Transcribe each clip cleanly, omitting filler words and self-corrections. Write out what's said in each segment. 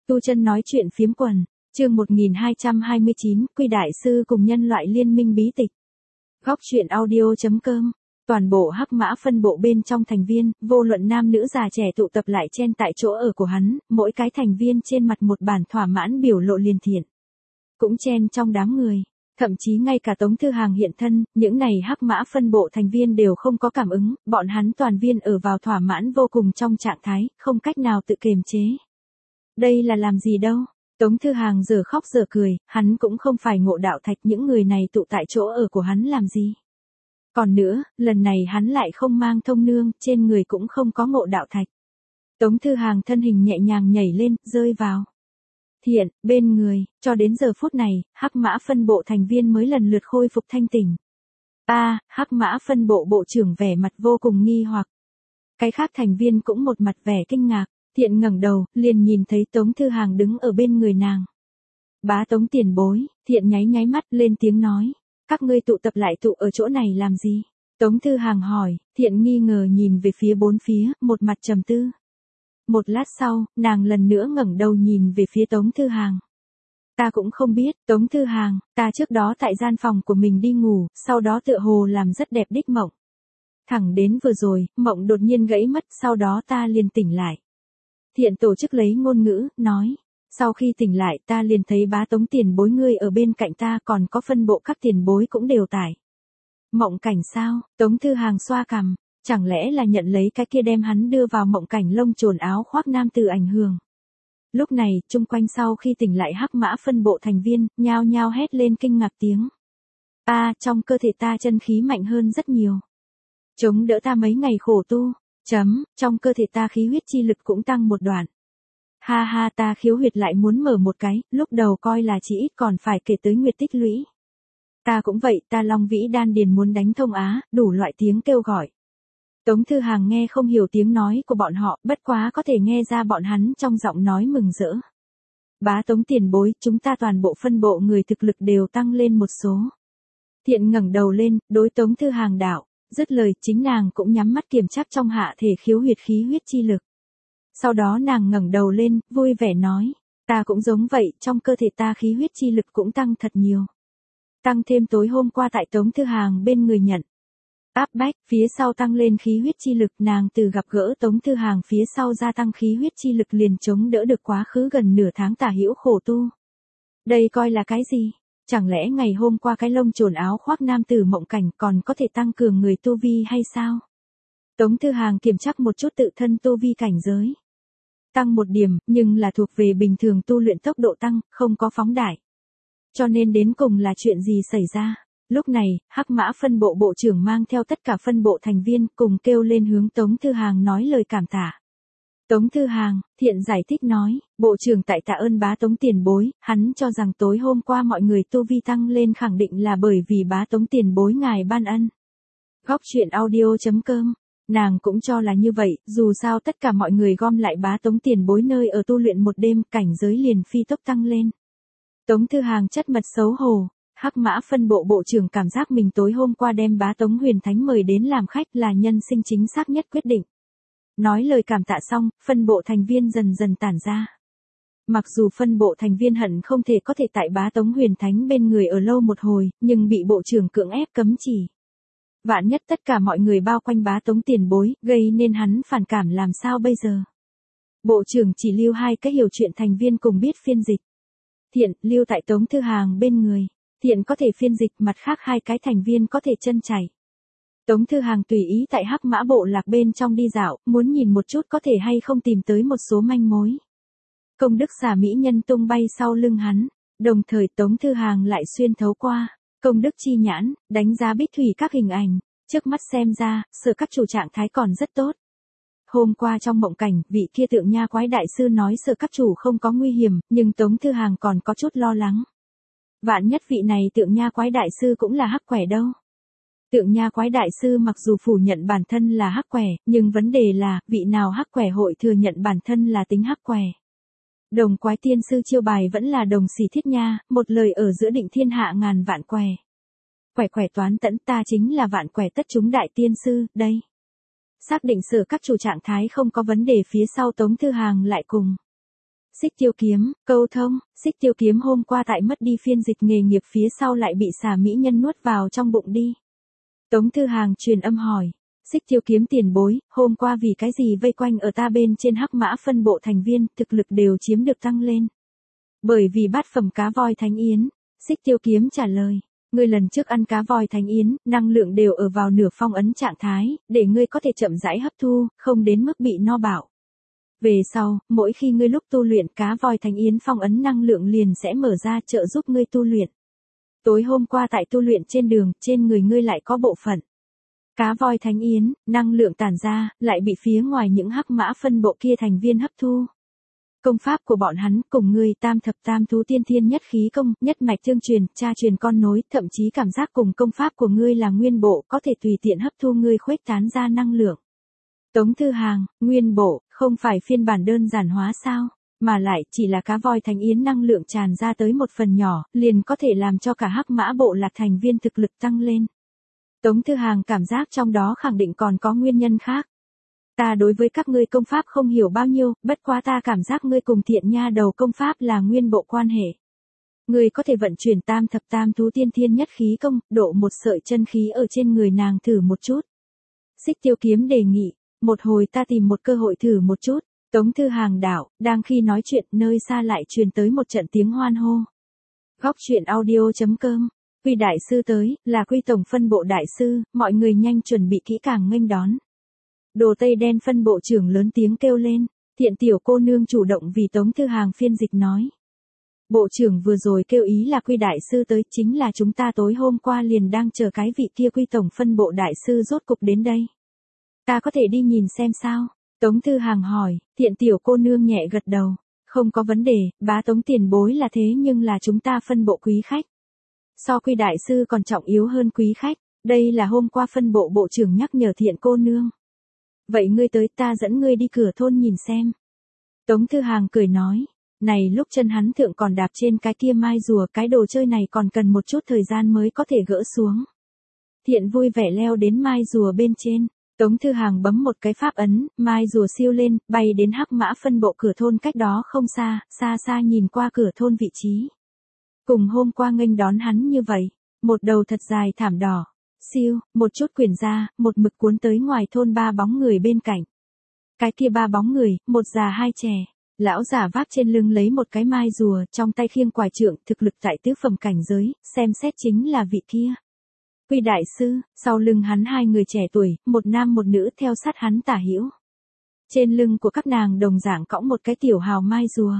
Tu Chân nói chuyện phiếm quần, chương 1229, Quy Đại Sư cùng nhân loại liên minh bí tịch. Góc truyện audio.com. Toàn bộ hắc mã phân bộ bên trong thành viên, vô luận nam nữ già trẻ tụ tập lại chen tại chỗ ở của hắn, mỗi cái thành viên trên mặt một bản thỏa mãn biểu lộ liền thiện. Cũng chen trong đám người, thậm chí ngay cả Tống Thư Hàng hiện thân, những này hắc mã phân bộ thành viên đều không có cảm ứng, bọn hắn toàn viên ở vào thỏa mãn vô cùng trong trạng thái, không cách nào tự kiềm chế. Đây là làm gì đâu? Tống Thư Hàng giờ khóc giờ cười, hắn cũng không phải Ngộ Đạo Thạch, những người này tụ tại chỗ ở của hắn làm gì. Còn nữa, lần này hắn lại không mang thông nương, trên người cũng không có Ngộ Đạo Thạch. Tống Thư Hàng thân hình nhẹ nhàng nhảy lên, rơi vào Thiện, bên người, cho đến giờ phút này, hắc mã phân bộ thành viên mới lần lượt khôi phục thanh tỉnh. Hắc mã phân bộ bộ trưởng vẻ mặt vô cùng nghi hoặc. Cái khác thành viên cũng một mặt vẻ kinh ngạc. Thiện ngẩng đầu, liền nhìn thấy Tống Thư Hàng đứng ở bên người nàng. Bá Tống tiền bối, Thiện nháy nháy mắt lên tiếng nói. Các ngươi tụ tập lại tụ ở chỗ này làm gì? Tống Thư Hàng hỏi, Thiện nghi ngờ nhìn về phía bốn phía, một mặt trầm tư. Một lát sau, nàng lần nữa ngẩng đầu nhìn về phía Tống Thư Hàng. Ta cũng không biết, Tống Thư Hàng, ta trước đó tại gian phòng của mình đi ngủ, sau đó tựa hồ làm rất đẹp đích mộng. Thẳng đến vừa rồi, mộng đột nhiên gãy mất, sau đó ta liền tỉnh lại. Thiện tổ chức lấy ngôn ngữ, nói. Sau khi tỉnh lại ta liền thấy bá Tống tiền bối ngươi ở bên cạnh ta, còn có phân bộ các tiền bối cũng đều tại. Mộng cảnh sao? Tống Thư Hàng xoa cằm, chẳng lẽ là nhận lấy cái kia đem hắn đưa vào mộng cảnh lông trồn áo khoác nam tử ảnh hưởng. Lúc này, chung quanh sau khi tỉnh lại hắc mã phân bộ thành viên, nhao nhao hét lên kinh ngạc tiếng. Trong cơ thể ta chân khí mạnh hơn rất nhiều. Chống đỡ ta mấy ngày khổ tu. Trong cơ thể ta khí huyết chi lực cũng tăng một đoạn. Ta khiếu huyệt lại muốn mở một cái, lúc đầu coi là chỉ ít còn phải kể tới nguyệt tích lũy. Ta cũng vậy, ta long vĩ đan điền muốn đánh thông á, đủ loại tiếng kêu gọi. Tống Thư Hàng nghe không hiểu tiếng nói của bọn họ, bất quá có thể nghe ra bọn hắn trong giọng nói mừng rỡ. Bá Tống tiền bối, chúng ta toàn bộ phân bộ người thực lực đều tăng lên một số. Thiện ngẩng đầu lên, đối Tống Thư Hàng đạo. Dứt lời, chính nàng cũng nhắm mắt kiểm tra trong hạ thể khiếu huyệt khí huyết chi lực. Sau đó nàng ngẩng đầu lên, vui vẻ nói, ta cũng giống vậy, trong cơ thể ta khí huyết chi lực cũng tăng thật nhiều. Tăng thêm tối hôm qua tại Tống Thư Hàng bên người nhận. Áp bách, phía sau tăng lên khí huyết chi lực, nàng từ gặp gỡ Tống Thư Hàng phía sau gia tăng khí huyết chi lực liền chống đỡ được quá khứ gần nửa tháng tả hữu khổ tu. Đây coi là cái gì? Chẳng lẽ ngày hôm qua cái lông trồn áo khoác nam tử mộng cảnh còn có thể tăng cường người tu vi hay sao? Tống Thư Hàng kiểm tra một chút tự thân tu vi cảnh giới. Tăng một điểm, nhưng là thuộc về bình thường tu luyện tốc độ tăng, không có phóng đại. Cho nên đến cùng là chuyện gì xảy ra? Lúc này, hắc mã phân bộ bộ trưởng mang theo tất cả phân bộ thành viên cùng kêu lên hướng Tống Thư Hàng nói lời cảm tạ. Tống Thư Hàng, Thiện giải thích nói, bộ trưởng tại tạ ơn bá Tống tiền bối, hắn cho rằng tối hôm qua mọi người tu vi tăng lên khẳng định là bởi vì bá Tống tiền bối ngài ban ân. Góc truyện audio.com, nàng cũng cho là như vậy, dù sao tất cả mọi người gom lại bá Tống tiền bối nơi ở tu luyện một đêm, cảnh giới liền phi tốc tăng lên. Tống Thư Hàng chất mật xấu hổ, hắc mã phân bộ bộ trưởng cảm giác mình tối hôm qua đem bá Tống Huyền Thánh mời đến làm khách là nhân sinh chính xác nhất quyết định. Nói lời cảm tạ xong, phân bộ thành viên dần dần tản ra. Mặc dù phân bộ thành viên hận không thể có thể tại bá Tống Huyền Thánh bên người ở lâu một hồi, nhưng bị bộ trưởng cưỡng ép cấm chỉ. Vạn nhất tất cả mọi người bao quanh bá Tống tiền bối, gây nên hắn phản cảm làm sao bây giờ? Bộ trưởng chỉ lưu hai cái hiểu chuyện thành viên cùng biết phiên dịch. Thiện, lưu tại Tống Thư Hàng bên người. Thiện có thể phiên dịch, mặt khác hai cái thành viên có thể chân chảy. Tống Thư Hàng tùy ý tại hắc mã bộ lạc bên trong đi dạo, muốn nhìn một chút có thể hay không tìm tới một số manh mối. Công đức xà mỹ nhân tung bay sau lưng hắn, đồng thời Tống Thư Hàng lại xuyên thấu qua công đức chi nhãn, đánh giá bích thủy các hình ảnh, trước mắt xem ra, Sở Các Chủ trạng thái còn rất tốt. Hôm qua trong mộng cảnh, vị kia Tượng Nha Quái đại sư nói Sở Các Chủ không có nguy hiểm, nhưng Tống Thư Hàng còn có chút lo lắng. Vạn nhất vị này Tượng Nha Quái đại sư cũng là hắc quẻ đâu. Tượng Nha Quái đại sư mặc dù phủ nhận bản thân là hắc quẻ, nhưng vấn đề là, vị nào hắc quẻ hội thừa nhận bản thân là tính hắc quẻ. Đồng Quái tiên sư chiêu bài vẫn là đồng xỉ thiết nha, một lời ở giữa định thiên hạ ngàn vạn quẻ. Quẻ toán tẫn, ta chính là vạn quẻ tất chúng đại tiên sư, đây. Xác định Sở Các Chủ trạng thái không có vấn đề phía sau Tống Thư Hàng lại cùng Xích Tiêu Kiếm, câu thông, Xích Tiêu Kiếm hôm qua tại mất đi phiên dịch nghề nghiệp phía sau lại bị xà mỹ nhân nuốt vào trong bụng đi. Tống Thư Hàng truyền âm hỏi. Xích Tiêu Kiếm tiền bối, hôm qua vì cái gì vây quanh ở ta bên trên hắc mã phân bộ thành viên, thực lực đều chiếm được tăng lên. Bởi vì bát phẩm cá voi thánh yến. Xích Tiêu Kiếm trả lời. Ngươi lần trước ăn cá voi thánh yến, năng lượng đều ở vào nửa phong ấn trạng thái, để ngươi có thể chậm rãi hấp thu, không đến mức bị no bạo. Về sau, mỗi khi ngươi lúc tu luyện cá voi thánh yến phong ấn năng lượng liền sẽ mở ra trợ giúp ngươi tu luyện. Tối hôm qua tại tu luyện trên đường, trên người ngươi lại có bộ phận. Cá voi thánh yến, năng lượng tản ra, lại bị phía ngoài những hắc mã phân bộ kia thành viên hấp thu. Công pháp của bọn hắn cùng ngươi tam thập tam thú tiên thiên nhất khí công, nhất mạch tương truyền, cha truyền con nối, thậm chí cảm giác cùng công pháp của ngươi là nguyên bộ, có thể tùy tiện hấp thu ngươi khuếch tán ra năng lượng. Tống Thư Hàng, nguyên bộ, không phải phiên bản đơn giản hóa sao, mà lại chỉ là cá voi thánh yến năng lượng tràn ra tới một phần nhỏ, liền có thể làm cho cả hắc mã bộ lạc thành viên thực lực tăng lên. Tống Thư Hàng cảm giác trong đó khẳng định còn có nguyên nhân khác. Ta đối với các ngươi công pháp không hiểu bao nhiêu, bất quá ta cảm giác ngươi cùng Thiện Nha đầu công pháp là nguyên bộ quan hệ. Ngươi có thể vận chuyển tam thập tam thú tiên thiên nhất khí công, độ một sợi chân khí ở trên người nàng thử một chút. Xích Tiêu Kiếm đề nghị, một hồi ta tìm một cơ hội thử một chút. Tống Thư Hàng đảo, đang khi nói chuyện nơi xa lại truyền tới một trận tiếng hoan hô. Góc truyện audio.com, Quy đại sư tới, là Quy tổng phân bộ đại sư, mọi người nhanh chuẩn bị kỹ càng nghênh đón. Đồ Tây Đen phân bộ trưởng lớn tiếng kêu lên, Thiện tiểu cô nương chủ động vì Tống Thư Hàng phiên dịch nói. Bộ trưởng vừa rồi kêu ý là Quy đại sư tới, chính là chúng ta tối hôm qua liền đang chờ cái vị kia Quy tổng phân bộ đại sư rốt cục đến đây. Ta có thể đi nhìn xem sao? Tống Thư Hàng hỏi, Thiện tiểu cô nương nhẹ gật đầu. Không có vấn đề, bá Tống tiền bối là thế nhưng là chúng ta phân bộ quý khách. So Quy đại sư còn trọng yếu hơn quý khách, đây là hôm qua phân bộ bộ trưởng nhắc nhở Thiện cô nương. Vậy ngươi tới ta dẫn ngươi đi cửa thôn nhìn xem. Tống Thư Hàng cười nói, này lúc chân hắn thượng còn đạp trên cái kia mai rùa, cái đồ chơi này còn cần một chút thời gian mới có thể gỡ xuống. Thiện vui vẻ leo đến mai rùa bên trên. Tống Thư Hàng bấm một cái pháp ấn, mai rùa siêu lên, bay đến hắc mã phân bộ cửa thôn cách đó không xa, xa xa nhìn qua cửa thôn vị trí. Cùng hôm qua nghênh đón hắn như vậy, một đầu thật dài thảm đỏ, siêu, một chút quyển ra, một mực cuốn tới ngoài thôn ba bóng người bên cạnh. Cái kia ba bóng người, một già hai trẻ, lão giả vác trên lưng lấy một cái mai rùa, trong tay khiêng quải trượng, thực lực tại tứ phẩm cảnh giới, xem xét chính là vị kia. Quy đại sư, sau lưng hắn hai người trẻ tuổi, một nam một nữ theo sát hắn tả hữu. Trên lưng của các nàng đồng dạng cõng một cái tiểu hào mai rùa.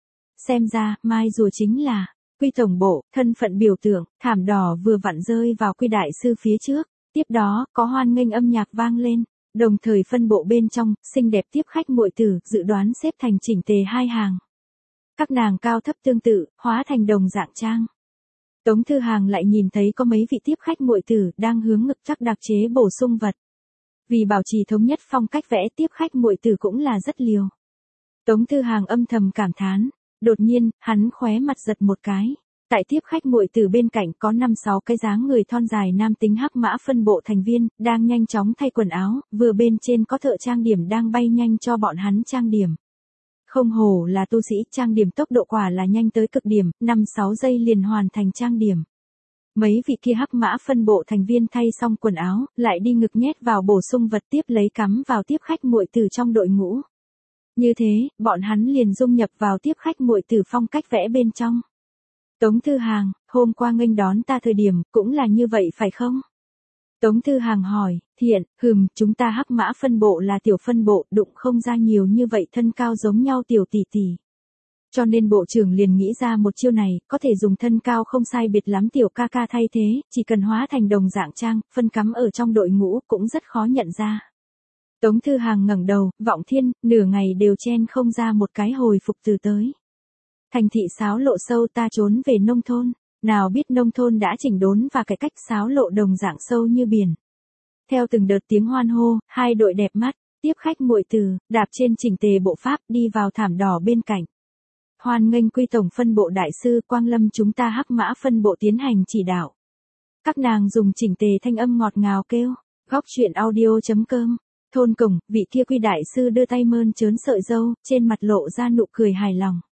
Xem ra, mai rùa chính là Quy tổng bộ, thân phận biểu tượng, thảm đỏ vừa vặn rơi vào Quy đại sư phía trước. Tiếp đó, có hoan nghênh âm nhạc vang lên, đồng thời phân bộ bên trong, xinh đẹp tiếp khách muội tử, dự đoán xếp thành chỉnh tề hai hàng. Các nàng cao thấp tương tự, hóa thành đồng dạng trang. Tống Thư Hàng lại nhìn thấy có mấy vị tiếp khách muội tử đang hướng ngực chắc đặc chế bổ sung vật. Vì bảo trì thống nhất phong cách vẽ, tiếp khách muội tử cũng là rất liều. Tống Thư Hàng âm thầm cảm thán, đột nhiên, hắn khóe mặt giật một cái. Tại tiếp khách muội tử bên cạnh có 5-6 cái dáng người thon dài nam tính hắc mã phân bộ thành viên, đang nhanh chóng thay quần áo, vừa bên trên có thợ trang điểm đang bay nhanh cho bọn hắn trang điểm. Không hổ là tu sĩ, trang điểm tốc độ quả là nhanh tới cực điểm, 5-6 giây liền hoàn thành trang điểm. Mấy vị kia hắc mã phân bộ thành viên thay xong quần áo, lại đi ngực nhét vào bổ sung vật tiếp lấy cắm vào tiếp khách muội tử trong đội ngũ. Như thế, bọn hắn liền dung nhập vào tiếp khách muội tử phong cách vẽ bên trong. Tống Thư Hàng, hôm qua nghênh đón ta thời điểm, cũng là như vậy phải không? Tống Thư Hàng hỏi, Thiện, chúng ta hắc mã phân bộ là tiểu phân bộ, đụng không ra nhiều như vậy thân cao giống nhau tiểu tỷ tỷ. Cho nên bộ trưởng liền nghĩ ra một chiêu này, có thể dùng thân cao không sai biệt lắm tiểu ca ca thay thế, chỉ cần hóa thành đồng dạng trang, phân cắm ở trong đội ngũ, cũng rất khó nhận ra. Tống Thư Hàng ngẩng đầu, vọng thiên, nửa ngày đều chen không ra một cái hồi phục từ tới. Thành thị xáo lộ sâu, ta trốn về nông thôn. Nào biết nông thôn đã chỉnh đốn và cải cách, xáo lộ đồng dạng sâu như biển. Theo từng đợt tiếng hoan hô, hai đội đẹp mắt, tiếp khách muội tử, đạp trên chỉnh tề bộ pháp đi vào thảm đỏ bên cạnh. Hoan nghênh Quy tổng phân bộ đại sư quang lâm chúng ta hắc mã phân bộ tiến hành chỉ đạo. Các nàng dùng chỉnh tề thanh âm ngọt ngào kêu, góc truyện audio.com. Thôn cổng, vị kia Quy đại sư đưa tay mơn trớn sợi râu, trên mặt lộ ra nụ cười hài lòng.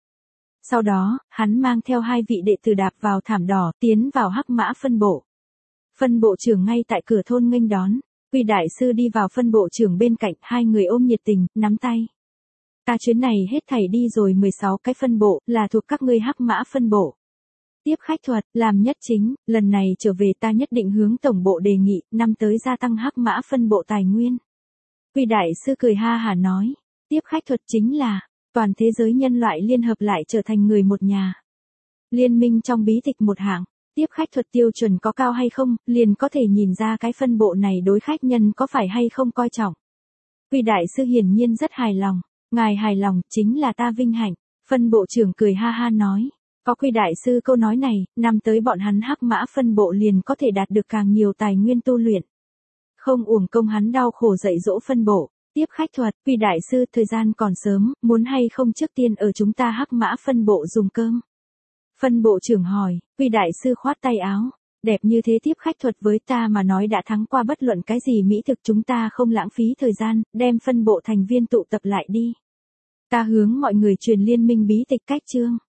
Sau đó, hắn mang theo 2 vị đệ tử đạp vào thảm đỏ, tiến vào Hắc Mã phân bộ. Phân bộ trưởng ngay tại cửa thôn nghênh đón. Quy đại sư đi vào phân bộ trưởng bên cạnh, 2 người ôm nhiệt tình, nắm tay. Ta chuyến này hết thảy đi rồi 16 cái phân bộ, là thuộc các ngươi Hắc Mã phân bộ. Tiếp khách thuật, làm nhất chính, lần này trở về ta nhất định hướng tổng bộ đề nghị, năm tới gia tăng Hắc Mã phân bộ tài nguyên. Quy đại sư cười ha hả nói, tiếp khách thuật chính là, toàn thế giới nhân loại liên hợp lại trở thành người một nhà. Liên minh trong bí tịch một hạng, tiếp khách thuật tiêu chuẩn có cao hay không, liền có thể nhìn ra cái phân bộ này đối khách nhân có phải hay không coi trọng. Quy đại sư hiển nhiên rất hài lòng, ngài hài lòng chính là ta vinh hạnh. Phân bộ trưởng cười ha ha nói, có Quy đại sư câu nói này, năm tới bọn hắn Hắc Mã phân bộ liền có thể đạt được càng nhiều tài nguyên tu luyện. Không uổng công hắn đau khổ dạy dỗ phân bộ. Tiếp khách thuật, Quy đại sư, thời gian còn sớm, muốn hay không trước tiên ở chúng ta Hắc Mã phân bộ dùng cơm. Phân bộ trưởng hỏi, Quy đại sư khoát tay áo, đẹp như thế tiếp khách thuật với ta mà nói đã thắng qua bất luận cái gì mỹ thực, chúng ta không lãng phí thời gian, đem phân bộ thành viên tụ tập lại đi. Ta hướng mọi người truyền liên minh bí tịch cách chương.